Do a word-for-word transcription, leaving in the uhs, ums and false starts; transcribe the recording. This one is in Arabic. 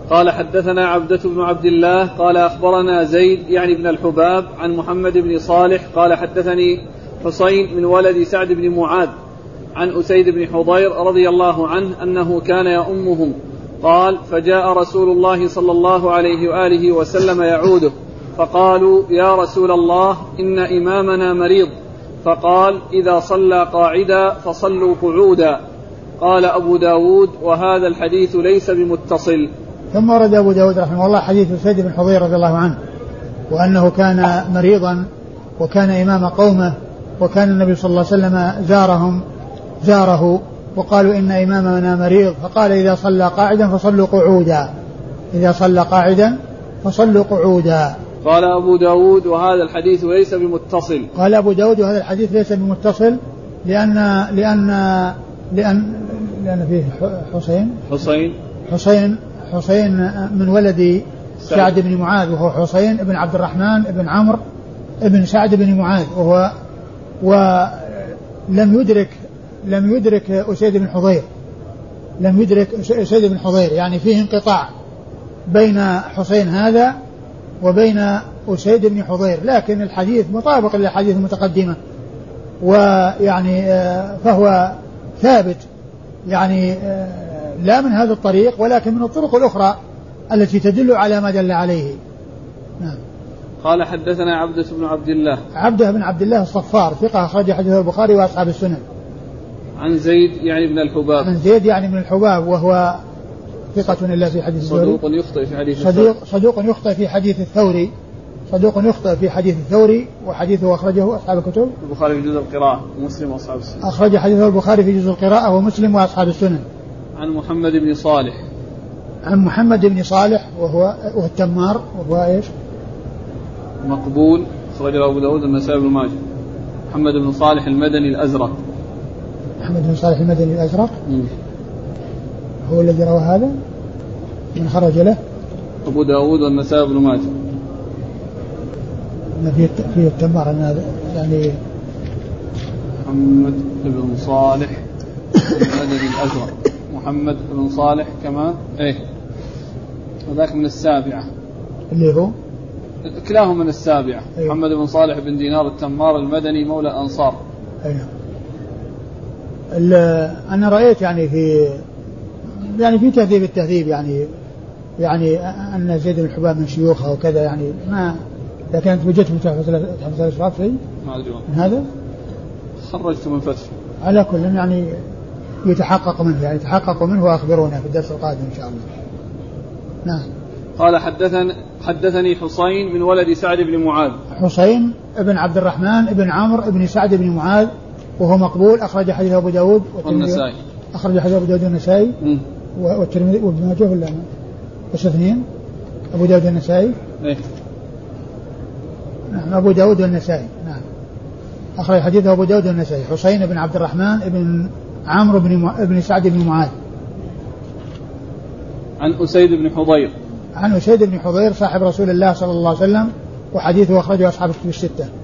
قال حدثنا عبدة بن عبد الله قال أخبرنا زيد يعني بن الحباب عن محمد بن صالح قال حدثني حسين من ولد سعد بن معاذ عن أسيد بن حضير رضي الله عنه أنه كان يؤمهم قال فجاء رسول الله صلى الله عليه وآله وسلم يعوده فقالوا يا رسول الله إن إمامنا مريض فقال إذا صلى قاعدا فصلوا قعودا. قال أبو داود وهذا الحديث ليس بمتصل. ثم ورد أبو داود رحمه الله حديث أسيد بن حضير رضي الله عنه وأنه كان مريضا وكان إمام قومه وكان النبي صلى الله عليه وسلم زارهم زاره وقالوا إن إمامنا مريض فقال إذا صلى قاعدا فصلوا قعودا إذا صلى قاعدا فصلوا قعودا. قال أبو داود وهذا الحديث ليس بمتصل. قال أبو داود وهذا الحديث ليس بمتصل لأن لأن لأن لأن فيه حسين حسين حسين حسين من ولد سعد بن معاذ وهو حسين بن عبد الرحمن بن عمرو بن سعد بن معاذ وهو ولم يدرك لم يدرك أسيد بن حضير لم يدرك أسيد بن حضير يعني فيه انقطاع بين حسين هذا وبين أسيد بن حضير لكن الحديث مطابق للحديث المتقدمة ويعني فهو ثابت يعني لا من هذا الطريق ولكن من الطرق الأخرى التي تدل على ما دل عليه. نعم. قال حدثنا عبدة بن عبد الله عبدة بن عبد الله الصفار ثقة أخرج حديث البخاري وأصحاب السنن. عن زيد يعني بن الحباب عن زيد يعني بن الحباب وهو ثقة إلا في حديث صدوق يخطئ في حديث صدوق, صدوق يخطئ في حديث الثوري صدوق يخطئ في حديث الثوري وحديثه أخرجه أصحاب الكتب البخاري في جزء القراءة ومسلم وأصحاب السنن. أخرج حديثه البخاري في جزء القراءة ومسلم وأصحاب السنن. عن محمد بن صالح عن محمد بن صالح وهو وهو التمار وهو إيش مقبول أخرجه أبو داود النسائي بن ماجه. محمد بن صالح المدني الأزرق محمد بن صالح المدني الأزرق م. هو الذي روى هذا من خرج له أبو داود والنسائي بن ماجه. في في التمار يعني محمد بن صالح المدني الأزرق محمد بن صالح كمان إيه وذاك من السابعة اللي هو كلاهم من السابعة. أيوه. محمد بن صالح بن دينار التمار المدني مولى الأنصار. أيوه. أنا رأيت يعني في يعني في تهذيب التهذيب يعني يعني أن زيد بن الحباب من شيوخه وكذا يعني ما لكن أنت وجدت من تحفظ الأشراف شيء ما أدري من هذا خرجت من فتح على كل يعني يتحقق منه يعني يتحقق منه وأخبرونا في الدرس القادم إن شاء الله. نعم. قال حدثني حدثني حسين من ولد سعد بن معاذ حسين ابن عبد الرحمن ابن عمرو ابن سعد بن معاذ وهو مقبول أخرج حديث أبو داود والنسائي أخرج حديث أبو داود والنسائي والترمذي وابن ماجه ولا بس اثنين أبو داود والنسائي إيه؟ نعم أبو داود والنسائي نعم أخرج حديث أبو داود والنسائي حسين بن عبد الرحمن ابن عمرو بن مع... ابن سعد بن معاذ. عن أسيد بن حضير عن أسيد بن حضير صاحب رسول الله صلى الله عليه وسلم وحديثه أخرجه أصحاب الكتب الستة.